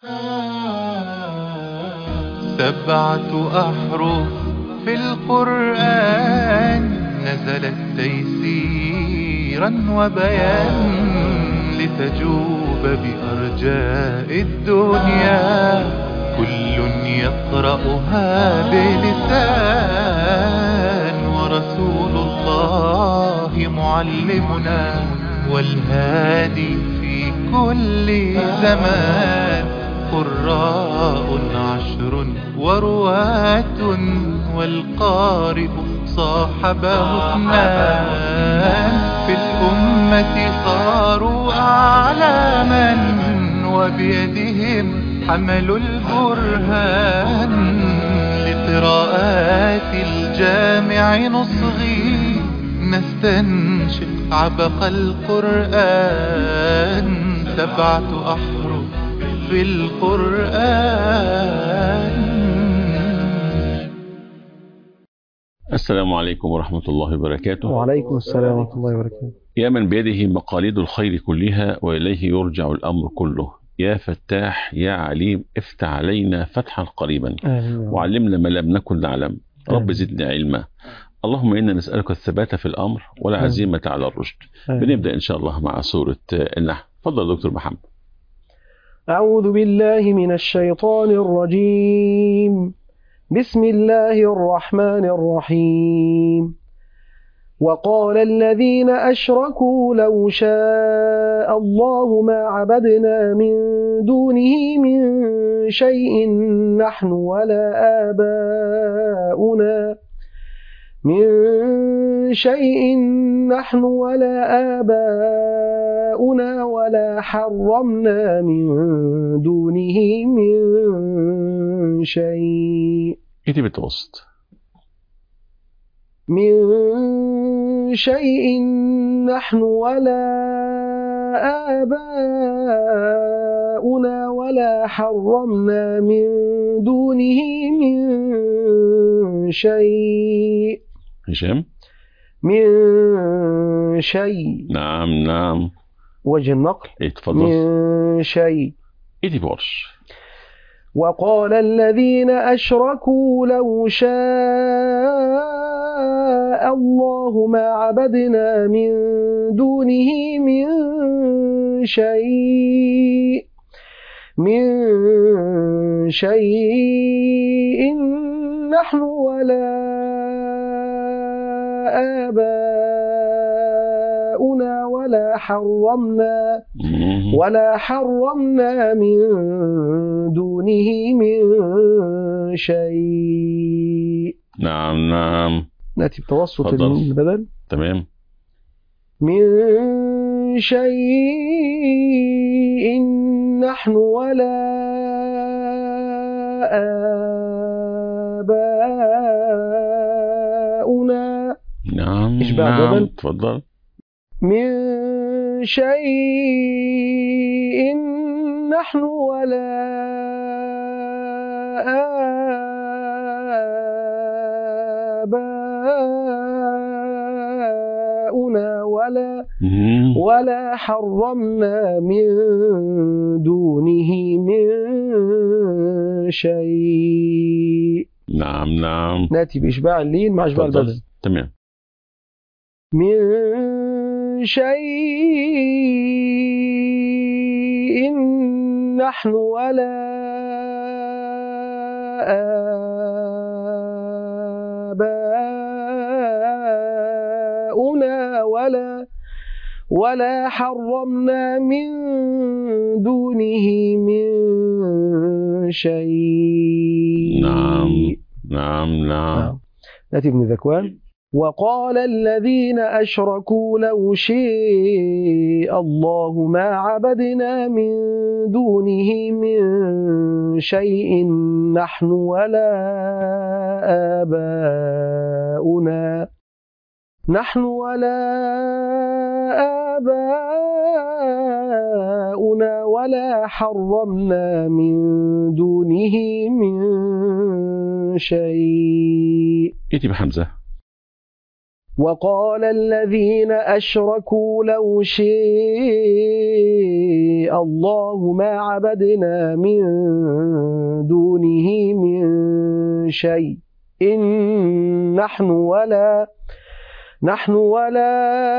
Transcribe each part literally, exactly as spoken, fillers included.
سبعة أحرف في القرآن نزلت تيسيرا وبيان لتجوب بأرجاء الدنيا كل يقرأها بلسان ورسول الله معلمنا والهادي في كل زمان قراء عشر ورواة والقارئ صاحبه اثنان في الأمة صاروا أعلاما وبيدهم حملوا البرهان لقراءات الجامع نصغي نستنشق عبق القرآن سبعة أحرف في القرآن. السلام عليكم ورحمة الله وبركاته. وعليكم السلام ورحمة الله وبركاته. يا من بيده مقاليد الخير كلها وإليه يرجع الأمر كله، يا فتاح يا عليم افتح علينا فتحا قريبا آمين. وعلمنا ما لم نكن نعلم. رب زدنا علما. اللهم إنا نسألك الثبات في الأمر والعزيمة على الرشد. بنبدأ إن شاء الله مع سورة النحل. تفضل دكتور محمد. أعوذ بالله من الشيطان الرجيم. بسم الله الرحمن الرحيم. وقال الذين أشركوا لو شاء الله ما عبدنا من دونه من شيء نحن ولا آباؤنا من شيء نحن ولا آباؤنا ولا حرمنا من دونه من شيء. كتب التوسط. من شيء نحن ولا آباؤنا ولا حرمنا من دونه من شيء. هشام. من شيء. نعم نعم. وجه النقل. اتفضل. من شيء. كتب ورش. وقال الذين أشركوا لو شاء الله ما عبدنا من دونه من شيء من شيء نحن ولا آباؤنا ولا حرمنا ولا حرمنا من دونه من شيء. نعم نعم. نأتي بتوسط البدل. تمام. من شيء نحن ولا آباؤنا. نعم إشباع نعم. بدل. تفضل. من شيء نحن ولا آباؤنا ولا ولا حرمنا من دونه من شيء. نعم نعم. نأتي بإشباع اللين مع إشباع البدل. تمام. من شيء نحن ولا آباؤنا ولا ولا حرمنا من دونه من شيء. نعم نعم نعم. نأتي ابن ذكوان. وقال الذين أشركوا لو شاء الله ما عبدنا من دونه من شيء نحن ولا آباؤنا نحن ولا آباؤنا ولا حرمنا من دونه من شيء. ائتي بحمزة. وقال الذين أشركوا لو شاء الله ما عبدنا من دونه من شيء إن نحن ولا نحن ولا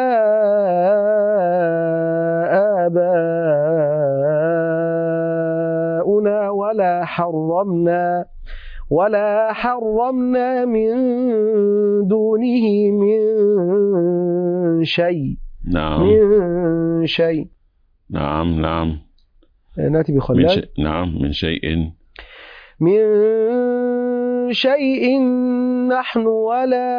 آباؤنا ولا حرمنا ولا حرمنا من دونه من شيء نعم من شيء نعم نعم نأتي من بخلال شيء نعم من شيء من شيء نحن ولا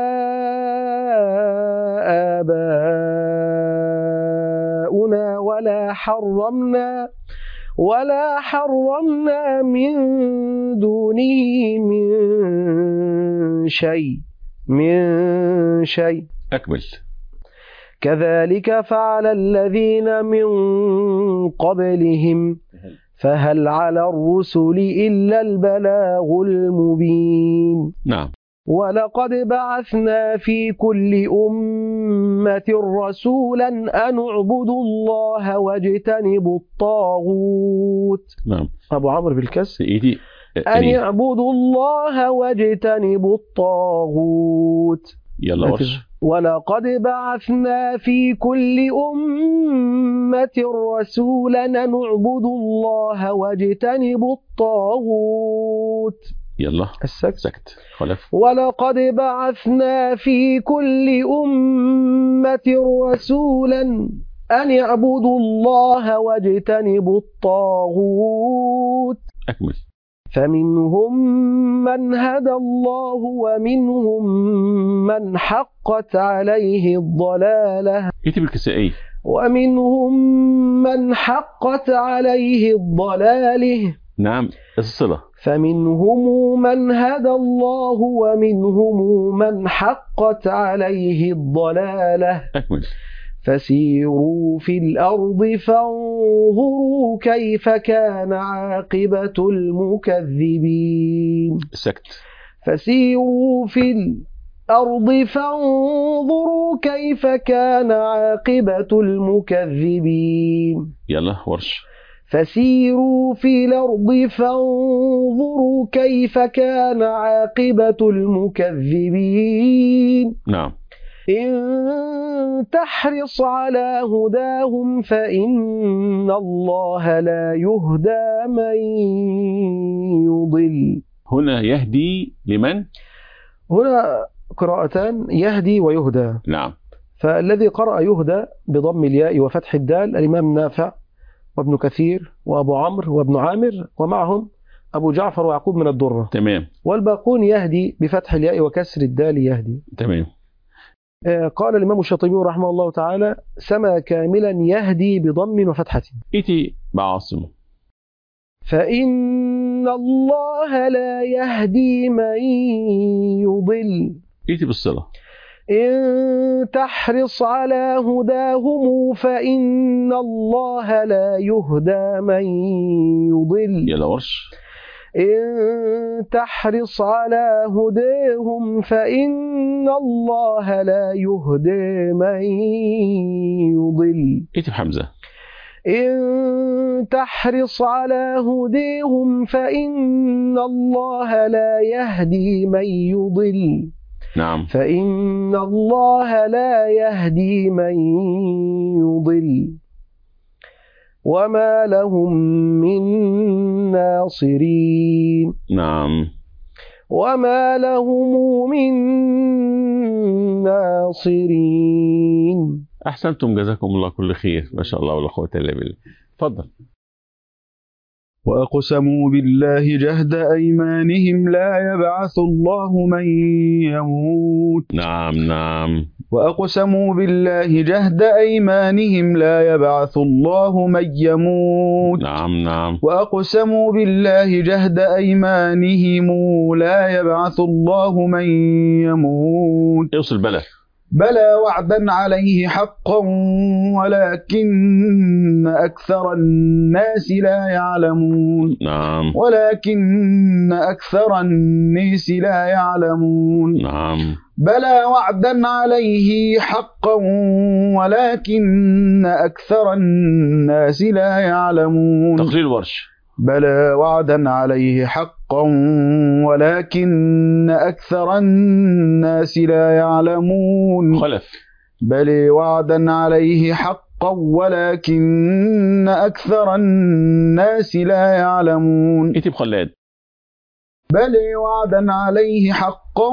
آباؤنا ولا حرمنا ولا حرمنا من دونه من شيء من شيء أكمل. كذلك فعل الذين من قبلهم فهل على الرسل إلا البلاغ المبين. نعم. ولقد بعثنا في كل أمة رسولا أن اعبدوا الله واجتنبوا الطاغوت. نعم. أبو عمرو بالكسر. إيدي. أن اعبدوا الله واجتنبوا الطاغوت. يلا ورش. ولقد بعثنا في كل أمة رسولا أن اعبدوا الله واجتنبوا الطاغوت. يلا السكت. سكت خلف. ولقد بعثنا في كل أمة رسولا أن يعبدوا الله واجتنبوا الطاغوت. أكمل. فمنهم من هدى الله ومنهم من حقت عليه الضلالة. اكتب الكسائي. ومنهم من حقت عليه الضلالة. نعم الصلة. فمنهم من هدى الله ومنهم من حقت عليه الضلالة. أكمل. فسيروا في الأرض فانظروا كيف كان عاقبة المكذبين. سكت. فسيروا في الأرض فانظروا كيف كان عاقبة المكذبين. يلا ورش. فسيروا في الأرض فانظروا كيف كان عاقبة المكذبين. نعم. إن تحرص على هداهم فإن الله لا يهدى من يضل. هنا يهدي لمن؟ هنا قراءتان يهدي ويهدى. نعم. فالذي قرأ يهدى بضم الياء وفتح الدال الإمام نافع وابن كثير وأبو عمرو وابن عامر ومعهم أبو جعفر ويعقوب من الدرة. تمام. والباقون يهدي بفتح الياء وكسر الدال يهدي. تمام. قال الإمام الشاطبي رحمه الله تعالى سما كاملا يهدي بضم وفتحة. إتي بعاصم. فإن الله لا يهدي من يضل. إتي بالصلة. إن تحرص على هداهم فإن الله لا يهدى من يضل. يلا ورش. إن تحرص على هداهم فإن الله لا يهدي من يضل. إتي بحمزة. إن تحرص على هديهم فإن الله لا يهدي من يضل. نعم. فإن الله لا يهدي من يضل وما لهم من ناصرين. نعم. وما لهم من ناصرين. أحسنتم جزاكم الله كل خير. ما شاء الله ولا قوة إلا بالله. تفضل. وأقسموا بالله جهد أيمانهم لا يبعث الله من يموت. نعم نعم. وأقسموا بالله جهد أيمانهم لا يبعث الله من يموت. نعم نعم. وأقسموا بالله جهد أيمانهم لا يبعث الله من يموت. يوصل بلى. بلى وعدا عليه حقا ولكن أكثر الناس لا يعلمون. نعم. ولكن أكثر الناس لا يعلمون. نعم. بلى وعدا عليه حقا ولكن أكثر الناس لا يعلمون. تقليل ورش. بلى وعدا عليه حقا ولكن أكثر الناس لا يعلمون. خلف. بل وعدا عليه حقا ولكن أكثر الناس لا يعلمون. اكتب خلاد. بل وعدا عليه حقا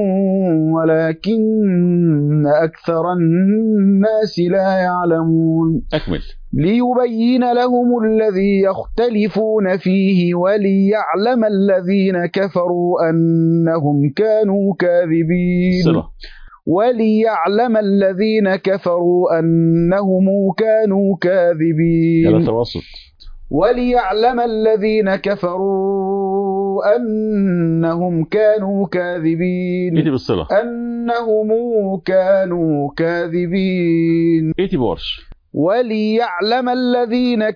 ولكن أكثر الناس لا يعلمون. أكمل. ليبين لهم الذي يختلفون فيه وليعلم الذين كفروا أنهم كانوا كاذبين. صلة. وليعلم الذين كفروا أنهم كانوا كاذبين. يلا تواصل. وليعلم الذين كفروا أنهم كانوا كاذبين. اكتب الصلة. أنهم كانوا كاذبين. اكتب ورش. وليعلم الذين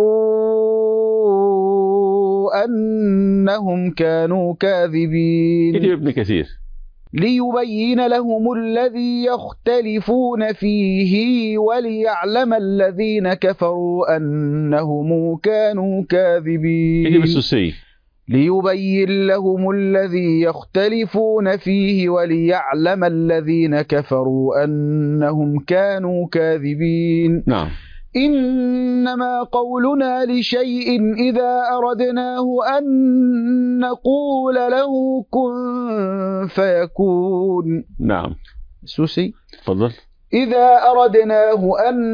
كفروا أنهم كانوا كاذبين. اكتب ابن كثير. ليبين لهم الذي يختلفون فيه وليعلم الذين كفروا أنهم كانوا كاذبين. اكتب السوسي. ليبين لهم الذي يختلفون فيه وليعلم الذين كفروا أنهم كانوا كاذبين. نعم. إنما قولنا لشيء إذا أردناه أن نقول له كن فيكون. نعم. سوسي. تفضل. إذا أردناه أن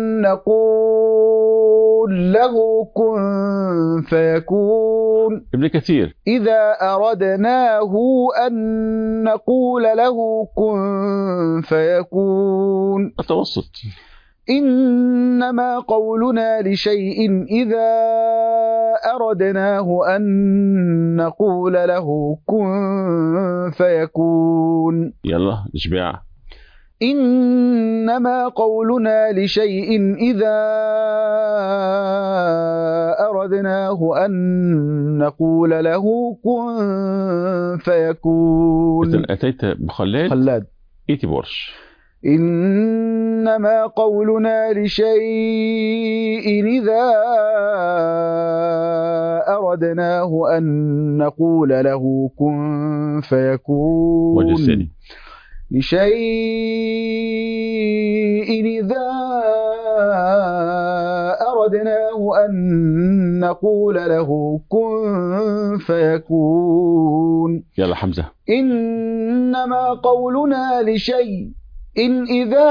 نقول له كن فيكون. ابن كثير. إذا أردناه أن نقول له كن فيكون. التوسط. إنما قولنا لشيء إذا أردناه أن نقول له كن فيكون. يلا اشباع. إنما قولنا لشيء إذا أردناه أن نقول له كن فيكون. أتيت بخلاد. خلاد. ايتي بورش. إنما قولنا لشيء إذا أردناه أن نقول له كن فيكون. وجسدي. لشيء إذا أردناه أن نقول له كن فيكون. يلا حمزة. إنما قولنا لشيء إن إذا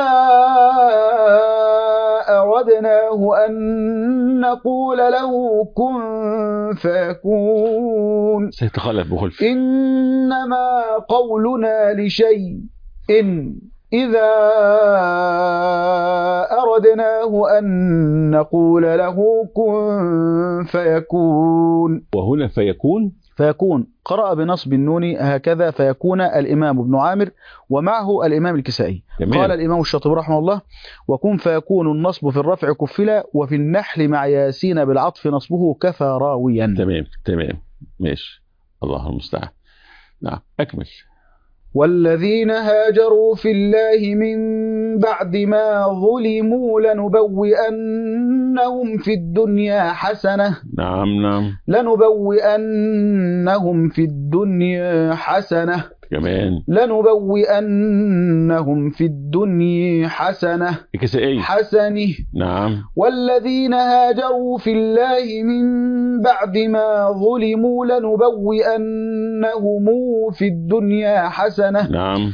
أردناه أن نقول له كن فيكون. سيتخلف بخلف. إنما قولنا لشيء إن إذا أردناه أن نقول له كن فيكون. وهنا فيكون. فيكون قرأ بنصب النون هكذا فيكون الإمام ابن عامر ومعه الإمام الكسائي. جميل. قال الإمام الشاطبي رحمه الله وكن فيكون النصب في الرفع كفلا وفي النحل مع ياسين بالعطف نصبه كفى راويا. تمام تمام ماشي. الله المستعان. نعم أكمل. والذين هاجروا في الله من بعد ما ظلموا لنبوئنهم في الدنيا حسنة. نعم نعم. لنبوئنهم في الدنيا حسنة. كمان. لنبوئنهم في الدنيا حسنة. الكسائي. حسنه. نعم. والذين هاجروا في الله من بعد ما ظلموا لنبوئنهم في الدنيا حسنة. نعم.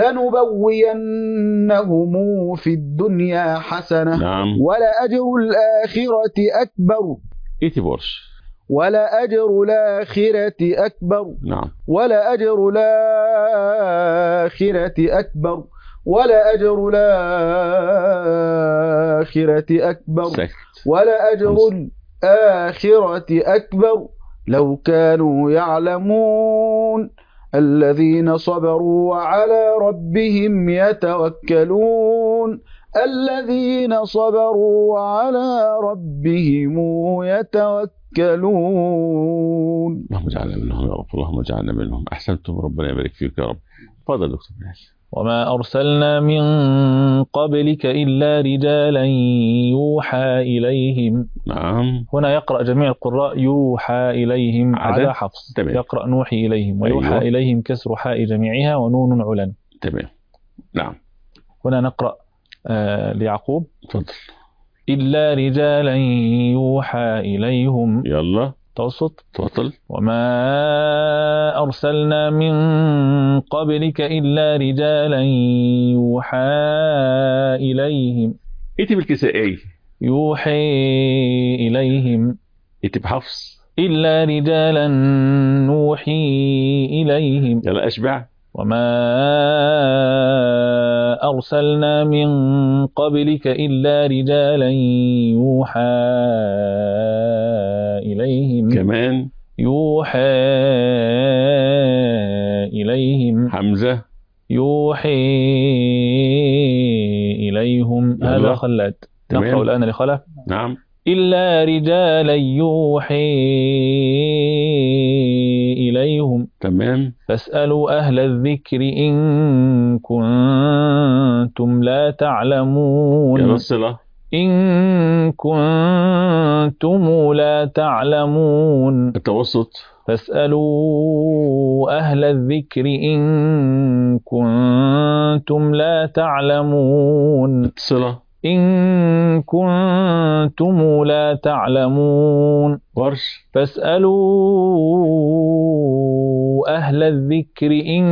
لنبوئنهم في الدنيا حسنة. نعم. ولأجر الآخرة أكبر. إيتي بورش. ولأجر الآخرة أكبر. نعم. ولأجر الآخرة أكبر. ولأجر الآخرة أكبر. سكت. ولأجر الآخرة أكبر لو كانوا يعلمون. الذين صبروا وعلى ربهم يتوكلون. الذين صبروا وعلى ربهم يتوكلون. اللهم اجعلنا منهم يا رب. اللهم اجعلنا منهم. أحسنتم. ربنا يبارك فيك يا رب. تفضل دكتور بلال. وما أرسلنا من قبلك إلا رجالا يوحى إليهم. نعم. هنا يقرأ جميع القراء يوحى إليهم على حفص. تمام. يقرأ نوحي إليهم ويوحى أيوة. إليهم كسر حاء جميعها ونون علن. تمام. نعم. هنا نقرأ آه ليعقوب. تفضل. إلا رجالا يوحى إليهم. يلا توسط. تفضل. وما أرسلنا من قبلك إلا رجالا يوحى إليهم. اكتب الكسائي. يوحي إليهم. اكتب حفص. إلا رجالا نوحي إليهم. يلا أشبع. وما أرسلنا من قبلك إلا رجالا يوحى إليهم. كمان يوحى إليهم. حمزة. يوحي إليهم. يلا. هذا خلاد. تمام. نقرأ الآن لخلف. نعم. إلا رجالا يوحي إليهم. تمام. فاسألوا أهل الذكر إن كنتم لا تعلمون. يلا الصلة. إن كنتم لا تعلمون. التوسط. فاسألوا أهل الذكر إن كنتم لا تعلمون. الصلة. إن كنتم لا تعلمون. ورش. فاسألوا أهل الذكر إن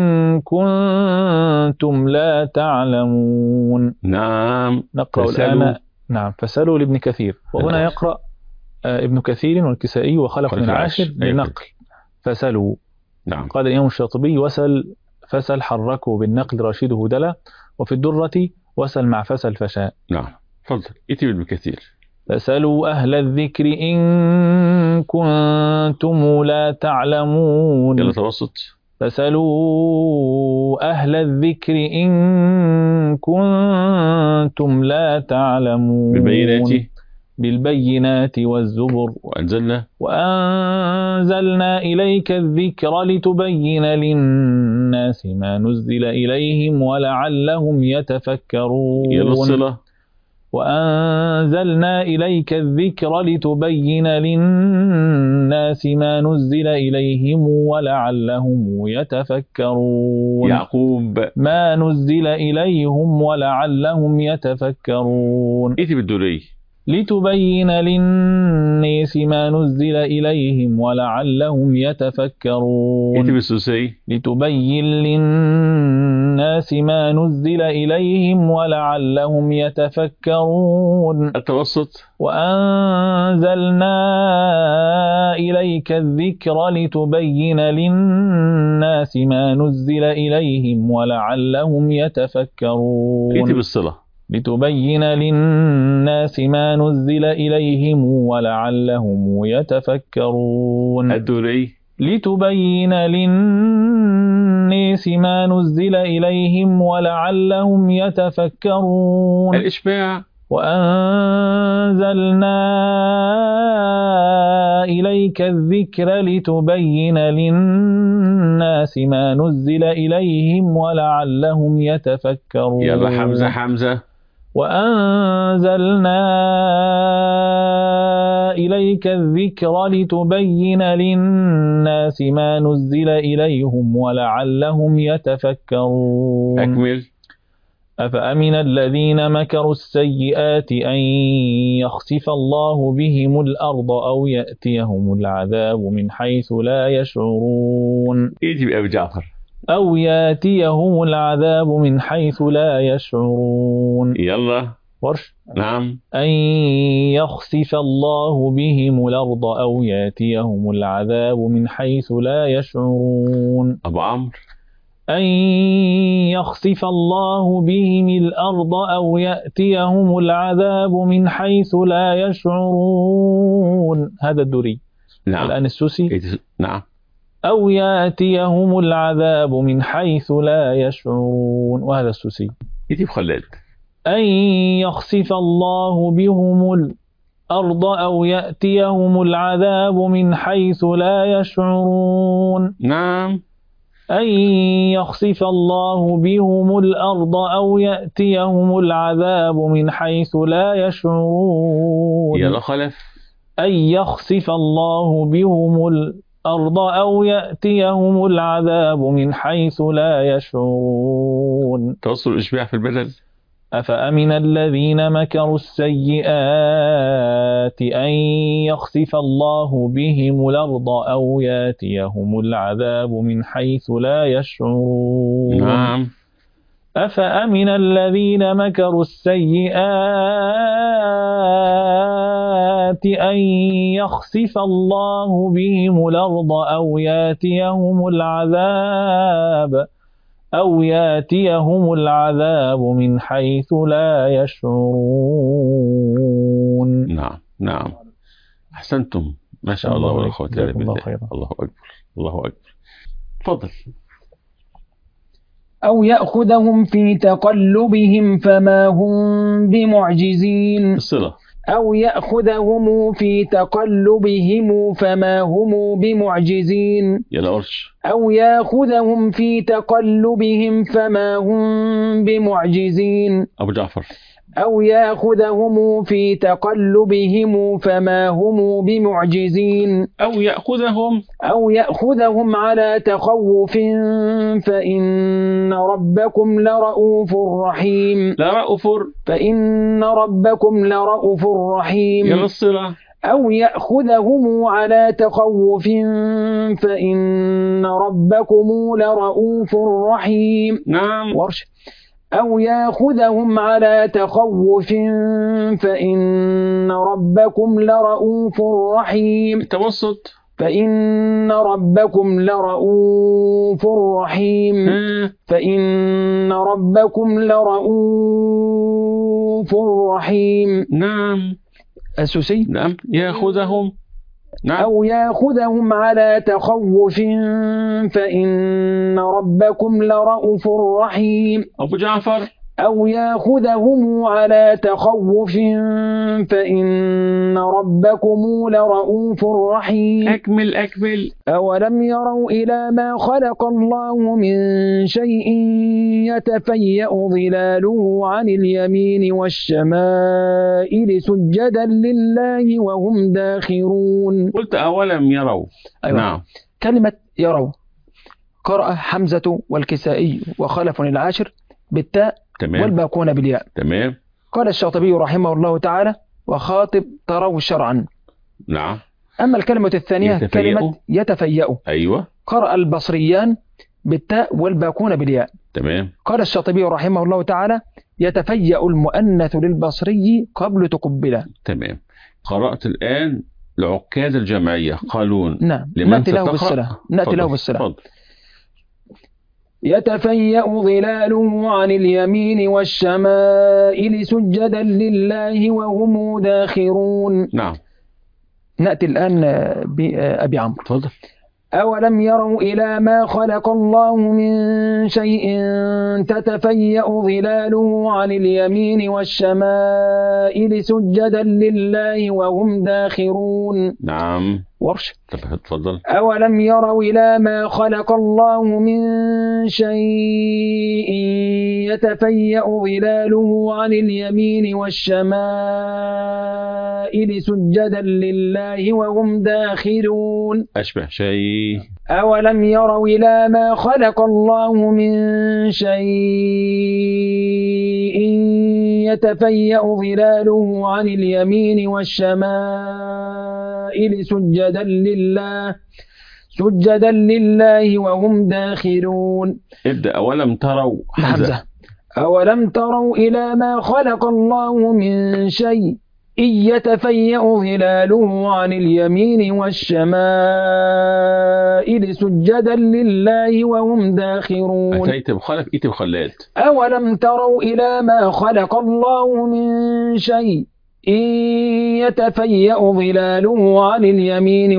كنتم لا تعلمون. نعم. نقرأ فسألوا. الآن. نعم. فسألوا لابن كثير. وهنا يقرأ آه ابن كثير والكسائي وخلف بن عاشر بالنقل. فسألوا. نعم. قال الإمام الشاطبي وسل فسل حركوا بالنقل رشيده دلا. وفي الدرة وسل مع فسل فشاء. نعم. تفضل. اكتب ابن كثير. فسألوا أهل الذكر إن كنتم لا تعلمون. يلا توسط. فسألوا أهل الذكر إن كنتم لا تعلمون. بالبينات. بالبينات والزبر. وأنزلنا. وأنزلنا إليك الذكر لتبين للناس ما نزل إليهم ولعلهم يتفكرون. يلا الصلة. وأنزلنا إليك الذكر لتبين للناس ما نزل إليهم ولعلهم يتفكرون. يعقوب. ما نزل إليهم ولعلهم يتفكرون. اكتب الدوري. لتبين للناس ما نزل إليهم ولعلهم يتفكرون. اكتب السوسي. لتبين للناس ما نزل إليهم ولعلهم يتفكرون. التوسط. وأنزلنا إليك الذكر لتبين للناس ما نزل إليهم ولعلهم يتفكرون. اكتب الصلة. لتبين للناس ما نزل إليهم ولعلهم يتفكرون. الدوري. لتبين للناس ما نزل إليهم ولعلهم يتفكرون. الإشباع. وأنزلنا إليك الذكر لتبين للناس ما نزل إليهم ولعلهم يتفكرون. يلا حمزة. حمزة. وأنزلنا إليك الذكر لتبين للناس ما نزل إليهم ولعلهم يتفكرون. أكمل. أفأمن الذين مكروا السيئات أن يخسف الله بهم الأرض أو يأتيهم العذاب من حيث لا يشعرون. يجي أبو جعفر. أو يأتيهم العذاب من حيث لا يشعرون. يلا ورش. نعم. أن يخسف الله بهم الأرض أو يأتيهم العذاب من حيث لا يشعرون. أبو عمرو. أن يخسف الله بهم الأرض أو يأتيهم العذاب من حيث لا يشعرون. هذا الدوري. نعم. الآن السوسي. نعم. أو يأتيهم العذاب من حيث لا يشعرون. وهذا السوسي. يجيب خلاد. أن يخسف الله بهم الأرض أو يأتيهم العذاب من حيث لا يشعرون. نعم. أن يخسف الله بهم الأرض أو يأتيهم العذاب من حيث لا يشعرون. يلا خلف. أن يخسف الله بهم الأرض أو يأتيهم العذاب من حيث لا يشعرون. توصل الإشباع في البدل. أفأمن الذين مكروا السيئات أن يخسف الله بهم الأرض أو يأتيهم العذاب من حيث لا يشعرون. نعم. أفأمن الذين مكروا السيئات أن يخسف الله بهم الأرض أو يأتيهم العذاب أو يأتيهم العذاب من حيث لا يشعرون. نعم نعم أحسنتم ما شاء الله ولا قوة إلا بالله. الله أكبر الله أكبر. تفضل. أو يأخذهم في تقلبهم فما هم بمعجزين. الصلة. أو يأخذهم في تقلبهم فما هم بمعجزين. يلا أرش. أو يأخذهم في تقلبهم فما هم بمعجزين. أبو جعفر. أو يأخذهم في تقلبهم فما هم بمعجزين. أو يأخذهم أو يأخذهم على تخوف فإن ربكم لرؤوف رحيم. لرؤوف فإن ربكم لرؤوف رحيم. يلا الصلة. أو يأخذهم على تخوف فإن ربكم لرؤوف رحيم. نعم. ورش. أو يأخذهم على تخوف فإن ربكم لرؤوف رحيم. التوسط. فإن ربكم لرؤوف رحيم. فإن ربكم لرؤوف رحيم. نعم. السوسي. نعم. يأخذهم. نعم. أو يأخذهم على تخوف فإن ربكم لرؤوف رحيم. أبو جعفر. أو يأخذهم على تخوف فإن ربكم لرؤوف رحيم. أكمل أكمل. أولم يروا إلى ما خلق الله من شيء يتفيأ ظلاله عن اليمين والشمائل سجدا لله وهم داخرون. قلت أولم يروا. أيوة. نعم. كلمة يروا قرأ حمزة والكسائي وخلف العاشر بالتاء تمام. والباقون بالياء. تمام. قال الشاطبي رحمه الله تعالى وخاطب تروا شرعا. نعم. أما الكلمة الثانية يتفيأ. كلمة يتفيأ. أيوة. قرأ البصريان بالتاء والباقون بالياء. تمام. قال الشاطبي رحمه الله تعالى يتفيأ المؤنث للبصري قبل تقبله. تمام. قرأت الآن العكاد الجمعية قالون. نعم. لمن نأتي له ستقرأ؟ بالصلة. نأتي له بالصلة. فضل. يتفيأ ظلاله عن اليمين والشمائل سجدا لله وهم داخرون. نعم. نأتي الآن بأبي عمرو. تفضل. أولم يروا إلى ما خلق الله من شيء تتفيأ ظلاله عن اليمين والشمائل سجدا لله وهم داخرون. نعم. ورش. تفضل. أولم يروا إلى ما خلق الله من شيء يتفيأ ظلاله عن اليمين والشمائل سجدا لله وهم داخرون. أشبه شيء. أولم يروا إلى ما خلق الله من شيء يتفيأ ظلاله عن اليمين والشمائل سجدا لله سجدا لله وهم داخرون. ابدأ. أولم تروا حمزة. أولم تروا إلى ما خلق الله من شيء إن يتفيأ ظلاله عن اليمين والشمائل سجدا لله وهم داخرون. أتيت بخلف إيت بخلاد. أولم تروا إلى ما خلق الله من شيء إن يتفيأ ظلاله عن اليمين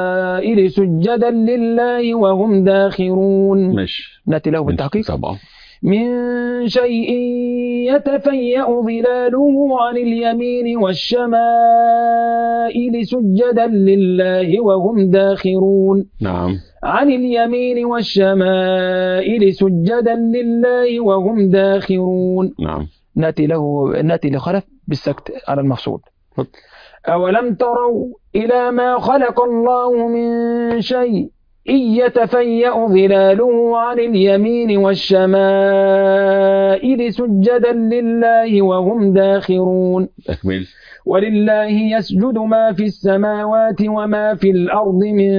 والشمائل سجدا لله وهم داخرون. مش نأتي له بالتحقيق. طبعا. من شيء يتفيأ ظلاله عن اليمين والشمائل سجدا لله وهم داخرون. نعم. عن اليمين والشمائل سجدا لله وهم داخرون. نعم. نأتي له نأتي لخلف بالسكت على المقصود. أولم تروا إلى ما خلق الله من شيء إن يتفيأ ظلاله عن اليمين والشمائل سجدا لله وهم داخرون. أكمل. ولله يسجد ما في السماوات وما في الأرض من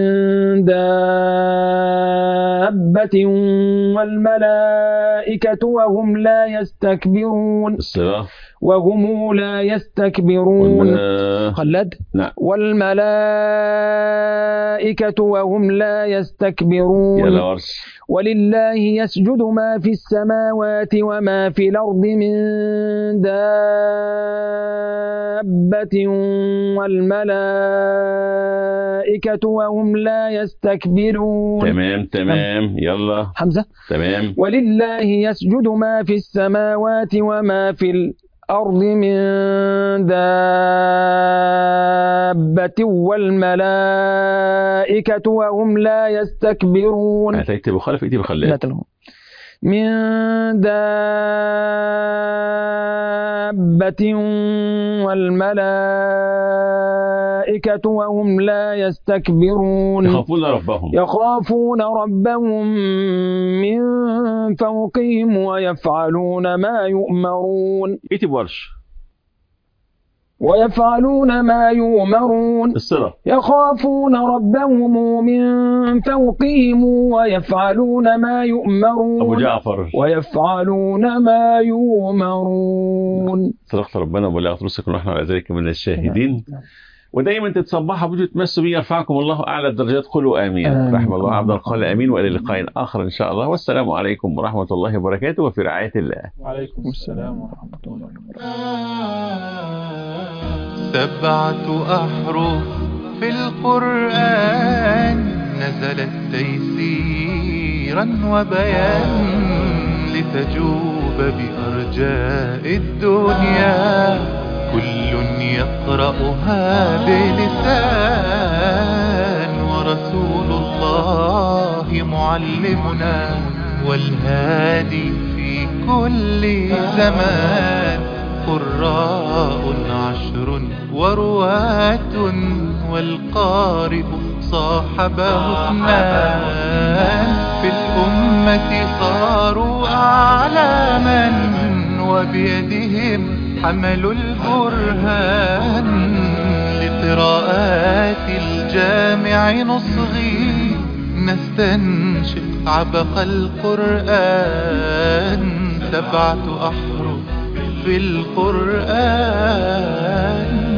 دابة والملائكة وهم لا يستكبرون. الصلاة. وهم لا يستكبرون. والملا... خلد. نعم. والملائكة وهم لا يستكبرون. يلا ورش. ولله يسجد ما في السماوات وما في الأرض من دابة والملائكة وهم لا يستكبرون. تمام تمام. يلا حمزة. تمام. ولله يسجد ما في السماوات وما في الأرض من دابة والملائكة وهم لا يستكبرون. هتكتب خلف ايدي بخليها. من دابة والملائكة وهم لا يستكبرون. يخافون ربهم. يخافون ربهم من فوقهم ويفعلون ما يؤمرون. اكتب ورش. ويفعلون ما يؤمرون. الصلة. يخافون ربهم من فوقهم ويفعلون ما يؤمرون. أبو جعفر. ويفعلون ما يؤمرون. صدقت ربنا وبلغت رسلكم ونحن على ذلك من الشاهدين. ودايما تتصبحوا بوجه تمسوا بي يرفعكم الله أعلى الدرجات. قولوا آمين. آمين. رحم الله عبدا قال آمين. وإلى لقاء آخر إن شاء الله. والسلام عليكم ورحمة الله وبركاته وفي رعاية الله. وعليكم السلام ورحمة الله وبركاته. سبعة أحرف في القرآن نزلت تيسيرا وبيان لتجوب بأرجاء الدنيا كل يقرأها بلسان ورسول الله معلمنا والهادي في كل زمان قراء عشر ورواة والقارئ صاحبه اثنان في الأمة صاروا أعلاما وبيدهم حملوا البرهان لقراءات الجامع نصغي نستنشق عبق القرآن سبعة أحرف في القرآن